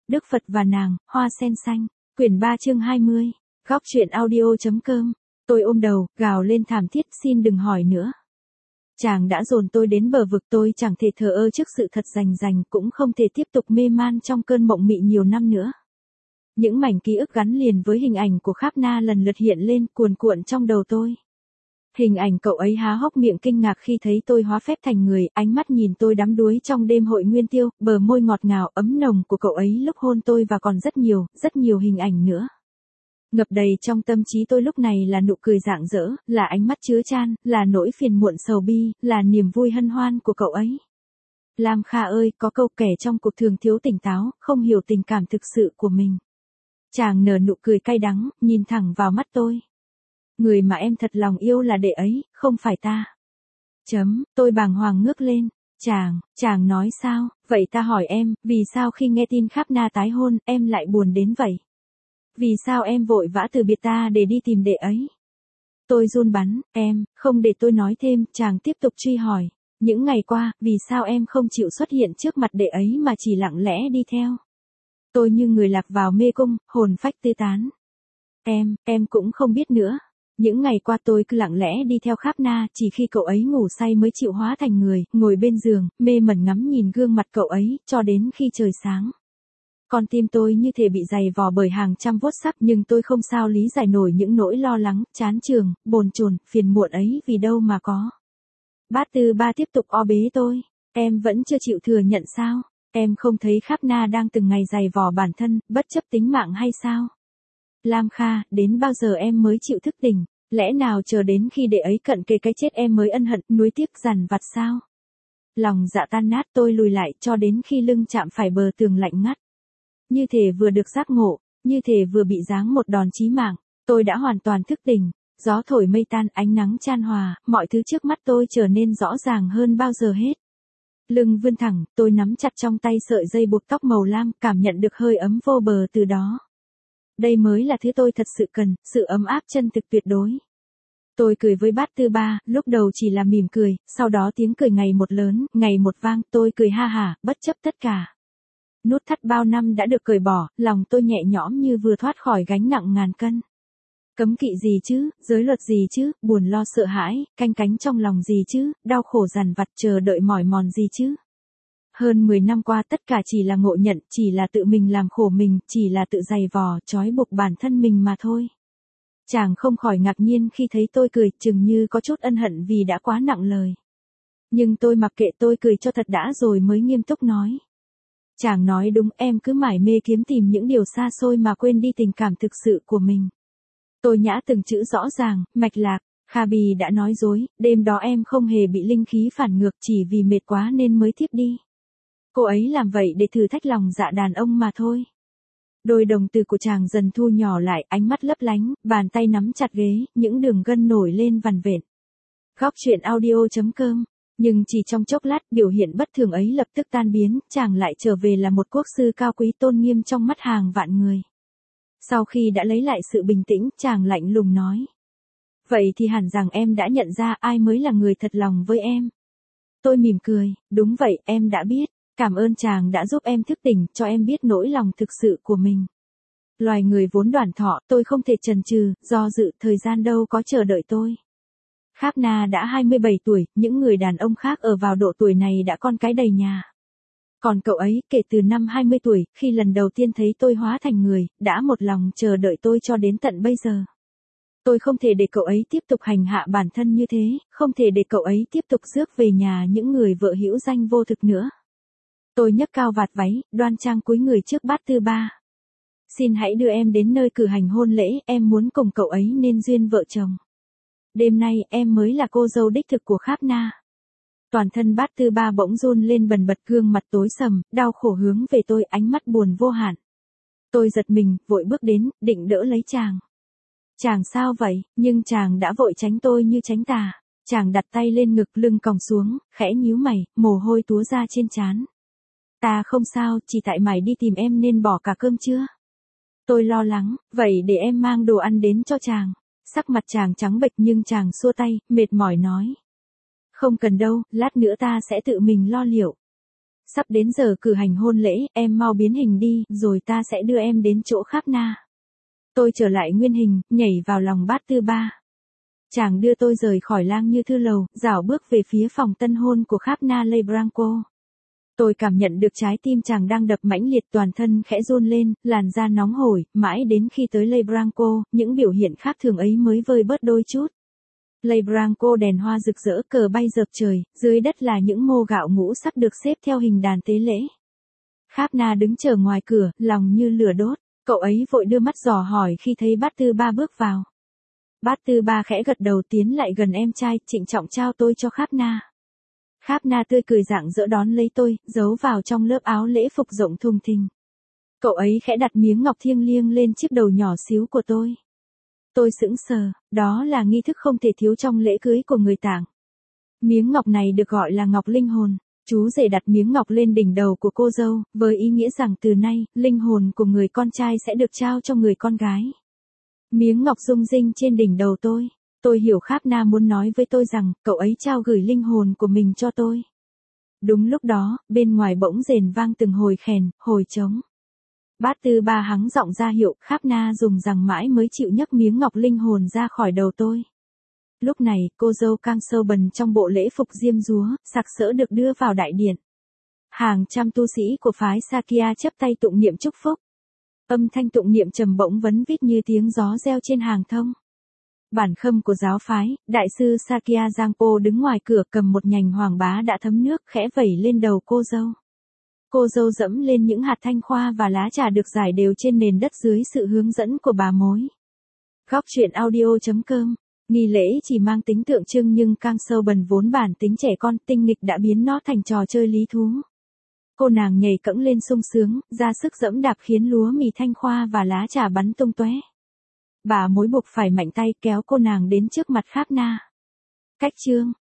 Đức Phật và nàng, hoa sen xanh. Quyển 3 chương 20. Góc truyện audio.com. Tôi ôm đầu, gào lên thảm thiết, xin đừng hỏi nữa. Chàng đã dồn tôi đến bờ vực, tôi chẳng thể thờ ơ trước sự thật rành rành, cũng không thể tiếp tục mê man trong cơn mộng mị nhiều năm nữa. Những mảnh ký ức gắn liền với hình ảnh của Kháp Na lần lượt hiện lên, cuồn cuộn trong đầu tôi. Hình ảnh cậu ấy há hốc miệng kinh ngạc khi thấy tôi hóa phép thành người, ánh mắt nhìn tôi đắm đuối trong đêm hội nguyên tiêu, bờ môi ngọt ngào ấm nồng của cậu ấy lúc hôn tôi và còn rất nhiều hình ảnh nữa. Ngập đầy trong tâm trí tôi lúc này là nụ cười rạng rỡ, là ánh mắt chứa chan, là nỗi phiền muộn sầu bi, là niềm vui hân hoan của cậu ấy. Lam Kha ơi, có câu kẻ trong cuộc thường thiếu tỉnh táo, không hiểu tình cảm thực sự của mình. Chàng nở nụ cười cay đắng, nhìn thẳng vào mắt tôi. Người mà em thật lòng yêu là đệ ấy, không phải ta. Tôi bàng hoàng ngước lên. Chàng nói sao, vậy ta hỏi em, vì sao khi nghe tin Kháp Na tái hôn, em lại buồn đến vậy? Vì sao em vội vã từ biệt ta để đi tìm đệ ấy? Tôi run bắn, không để tôi nói thêm, chàng tiếp tục truy hỏi. Những ngày qua, vì sao em không chịu xuất hiện trước mặt đệ ấy mà chỉ lặng lẽ đi theo? Tôi như người lạc vào mê cung, hồn phách tê tán. Em cũng không biết nữa. Những ngày qua tôi cứ lặng lẽ đi theo Kháp Na, chỉ khi cậu ấy ngủ say mới chịu hóa thành người, ngồi bên giường, mê mẩn ngắm nhìn gương mặt cậu ấy, cho đến khi trời sáng. Con tim tôi như thể bị dày vò bởi hàng trăm vuốt sắc, nhưng tôi không sao lý giải nổi những nỗi lo lắng, chán chường, bồn chồn, phiền muộn ấy vì đâu mà có. Bát Tư Ba tiếp tục o bế tôi. Em vẫn chưa chịu thừa nhận sao? Em không thấy Kháp Na đang từng ngày dày vò bản thân, bất chấp tính mạng hay sao? Lam Kha, đến bao giờ em mới chịu thức tỉnh? Lẽ nào chờ đến khi đệ ấy cận kề cái chết em mới ân hận, nuối tiếc dằn vặt sao? Lòng dạ tan nát, tôi lùi lại cho đến khi lưng chạm phải bờ tường lạnh ngắt. Như thể vừa được giác ngộ, như thể vừa bị giáng một đòn chí mạng, tôi đã hoàn toàn thức tỉnh. Gió thổi mây tan, ánh nắng chan hòa, mọi thứ trước mắt tôi trở nên rõ ràng hơn bao giờ hết. Lưng vươn thẳng, tôi nắm chặt trong tay sợi dây buộc tóc màu lam, cảm nhận được hơi ấm vô bờ từ đó. Đây mới là thứ tôi thật sự cần, sự ấm áp chân thực tuyệt đối. Tôi cười với Bát Tư Ba, lúc đầu chỉ là mỉm cười, sau đó tiếng cười ngày một lớn, ngày một vang, tôi cười ha hả, bất chấp tất cả. Nút thắt bao năm đã được cởi bỏ, lòng tôi nhẹ nhõm như vừa thoát khỏi gánh nặng ngàn cân. Cấm kỵ gì chứ, giới luật gì chứ, buồn lo sợ hãi, canh cánh trong lòng gì chứ, đau khổ dằn vặt chờ đợi mỏi mòn gì chứ. Hơn 10 năm qua tất cả chỉ là ngộ nhận, chỉ là tự mình làm khổ mình, chỉ là tự dày vò, trói buộc bản thân mình mà thôi. Chàng không khỏi ngạc nhiên khi thấy tôi cười, chừng như có chút ân hận vì đã quá nặng lời. Nhưng tôi mặc kệ, tôi cười cho thật đã rồi mới nghiêm túc nói. Chàng nói đúng, em cứ mải mê kiếm tìm những điều xa xôi mà quên đi tình cảm thực sự của mình. Tôi nhã từng chữ rõ ràng, mạch lạc. Kha Bì đã nói dối, đêm đó em không hề bị linh khí phản ngược, chỉ vì mệt quá nên mới thiếp đi. Cô ấy làm vậy để thử thách lòng dạ đàn ông mà thôi. Đôi đồng tử của chàng dần thu nhỏ lại, ánh mắt lấp lánh, bàn tay nắm chặt ghế, những đường gân nổi lên vằn vện. Góc truyện audio.com. Nhưng chỉ trong chốc lát, biểu hiện bất thường ấy lập tức tan biến, chàng lại trở về là một quốc sư cao quý tôn nghiêm trong mắt hàng vạn người. Sau khi đã lấy lại sự bình tĩnh, chàng lạnh lùng nói. Vậy thì hẳn rằng em đã nhận ra ai mới là người thật lòng với em. Tôi mỉm cười, đúng vậy, em đã biết. Cảm ơn chàng đã giúp em thức tỉnh, cho em biết nỗi lòng thực sự của mình. Loài người vốn đoản thọ, tôi không thể chần chừ, do dự, thời gian đâu có chờ đợi tôi. Kháp Na đã 27 tuổi, những người đàn ông khác ở vào độ tuổi này đã con cái đầy nhà. Còn cậu ấy, kể từ năm 20 tuổi, khi lần đầu tiên thấy tôi hóa thành người, đã một lòng chờ đợi tôi cho đến tận bây giờ. Tôi không thể để cậu ấy tiếp tục hành hạ bản thân như thế, không thể để cậu ấy tiếp tục rước về nhà những người vợ hữu danh vô thực nữa. Tôi nhấc cao vạt váy, đoan trang cúi người trước Bát Tư Ba. Xin hãy đưa em đến nơi cử hành hôn lễ, em muốn cùng cậu ấy nên duyên vợ chồng. Đêm nay em mới là cô dâu đích thực của Kháp Na. Toàn thân Bát Tư Ba bỗng run lên bần bật, gương mặt tối sầm, đau khổ hướng về tôi, ánh mắt buồn vô hạn. Tôi giật mình, vội bước đến, định đỡ lấy chàng. Chàng sao vậy? Nhưng chàng đã vội tránh tôi như tránh tà. Chàng đặt tay lên ngực, lưng còng xuống, khẽ nhíu mày, mồ hôi túa ra trên trán. Ta không sao, chỉ tại mày đi tìm em nên bỏ cả cơm trưa. Tôi lo lắng, vậy để em mang đồ ăn đến cho chàng. Sắc mặt chàng trắng bệch nhưng chàng xua tay, mệt mỏi nói. Không cần đâu, lát nữa ta sẽ tự mình lo liệu. Sắp đến giờ cử hành hôn lễ, em mau biến hình đi, rồi ta sẽ đưa em đến chỗ Kháp Na. Tôi trở lại nguyên hình, nhảy vào lòng bát tư ba. Chàng đưa tôi rời khỏi Lang Như Thư lầu, rảo bước về phía phòng tân hôn của Kháp Na Lebranco. Tôi cảm nhận được trái tim chàng đang đập mãnh liệt, toàn thân khẽ run lên, làn da nóng hổi, mãi đến khi tới Lebranco, những biểu hiện khác thường ấy mới vơi bớt đôi chút. Lebranco đèn hoa rực rỡ, cờ bay dợp trời, dưới đất là những mô gạo ngũ sắc được xếp theo hình đàn tế lễ. Kháp Na đứng chờ ngoài cửa, lòng như lửa đốt, cậu ấy vội đưa mắt dò hỏi khi thấy bát tư ba bước vào. Bát tư ba khẽ gật đầu tiến lại gần em trai, trịnh trọng trao tôi cho Kháp Na. Kháp Na tươi cười rạng rỡ đón lấy tôi, giấu vào trong lớp áo lễ phục rộng thùng thình. Cậu ấy khẽ đặt miếng ngọc thiêng liêng lên chiếc đầu nhỏ xíu của tôi. Tôi sững sờ, đó là nghi thức không thể thiếu trong lễ cưới của người Tảng. Miếng ngọc này được gọi là ngọc linh hồn. Chú rể đặt miếng ngọc lên đỉnh đầu của cô dâu, với ý nghĩa rằng từ nay, linh hồn của người con trai sẽ được trao cho người con gái. Miếng ngọc rung rinh trên đỉnh đầu tôi. Tôi hiểu Kháp Na muốn nói với tôi rằng, cậu ấy trao gửi linh hồn của mình cho tôi. Đúng lúc đó, bên ngoài bỗng rền vang từng hồi khèn, hồi trống. Bát tư ba hắng giọng ra hiệu, Kháp Na dùng rằng mãi mới chịu nhấc miếng ngọc linh hồn ra khỏi đầu tôi. Lúc này, cô dâu Kang Seo Bần trong bộ lễ phục diêm dúa, sặc sỡ được đưa vào đại điện. Hàng trăm tu sĩ của phái Sakya chắp tay tụng niệm chúc phúc. Âm thanh tụng niệm trầm bổng vấn vít như tiếng gió reo trên hàng thông. Bản khâm của giáo phái, đại sư Sakya Giangpo đứng ngoài cửa cầm một nhành hoàng bá đã thấm nước khẽ vẩy lên đầu cô dâu. Cô dâu dẫm lên những hạt thanh khoa và lá trà được rải đều trên nền đất dưới sự hướng dẫn của bà mối. Góc truyện audio.com. Nghi lễ chỉ mang tính tượng trưng nhưng Kang Seo Bần vốn bản tính trẻ con tinh nghịch đã biến nó thành trò chơi lý thú. Cô nàng nhảy cẫng lên sung sướng, ra sức dẫm đạp khiến lúa mì thanh khoa và lá trà bắn tung tóe. Bà mối buộc phải mạnh tay kéo cô nàng đến trước mặt Kháp Na. Cách chương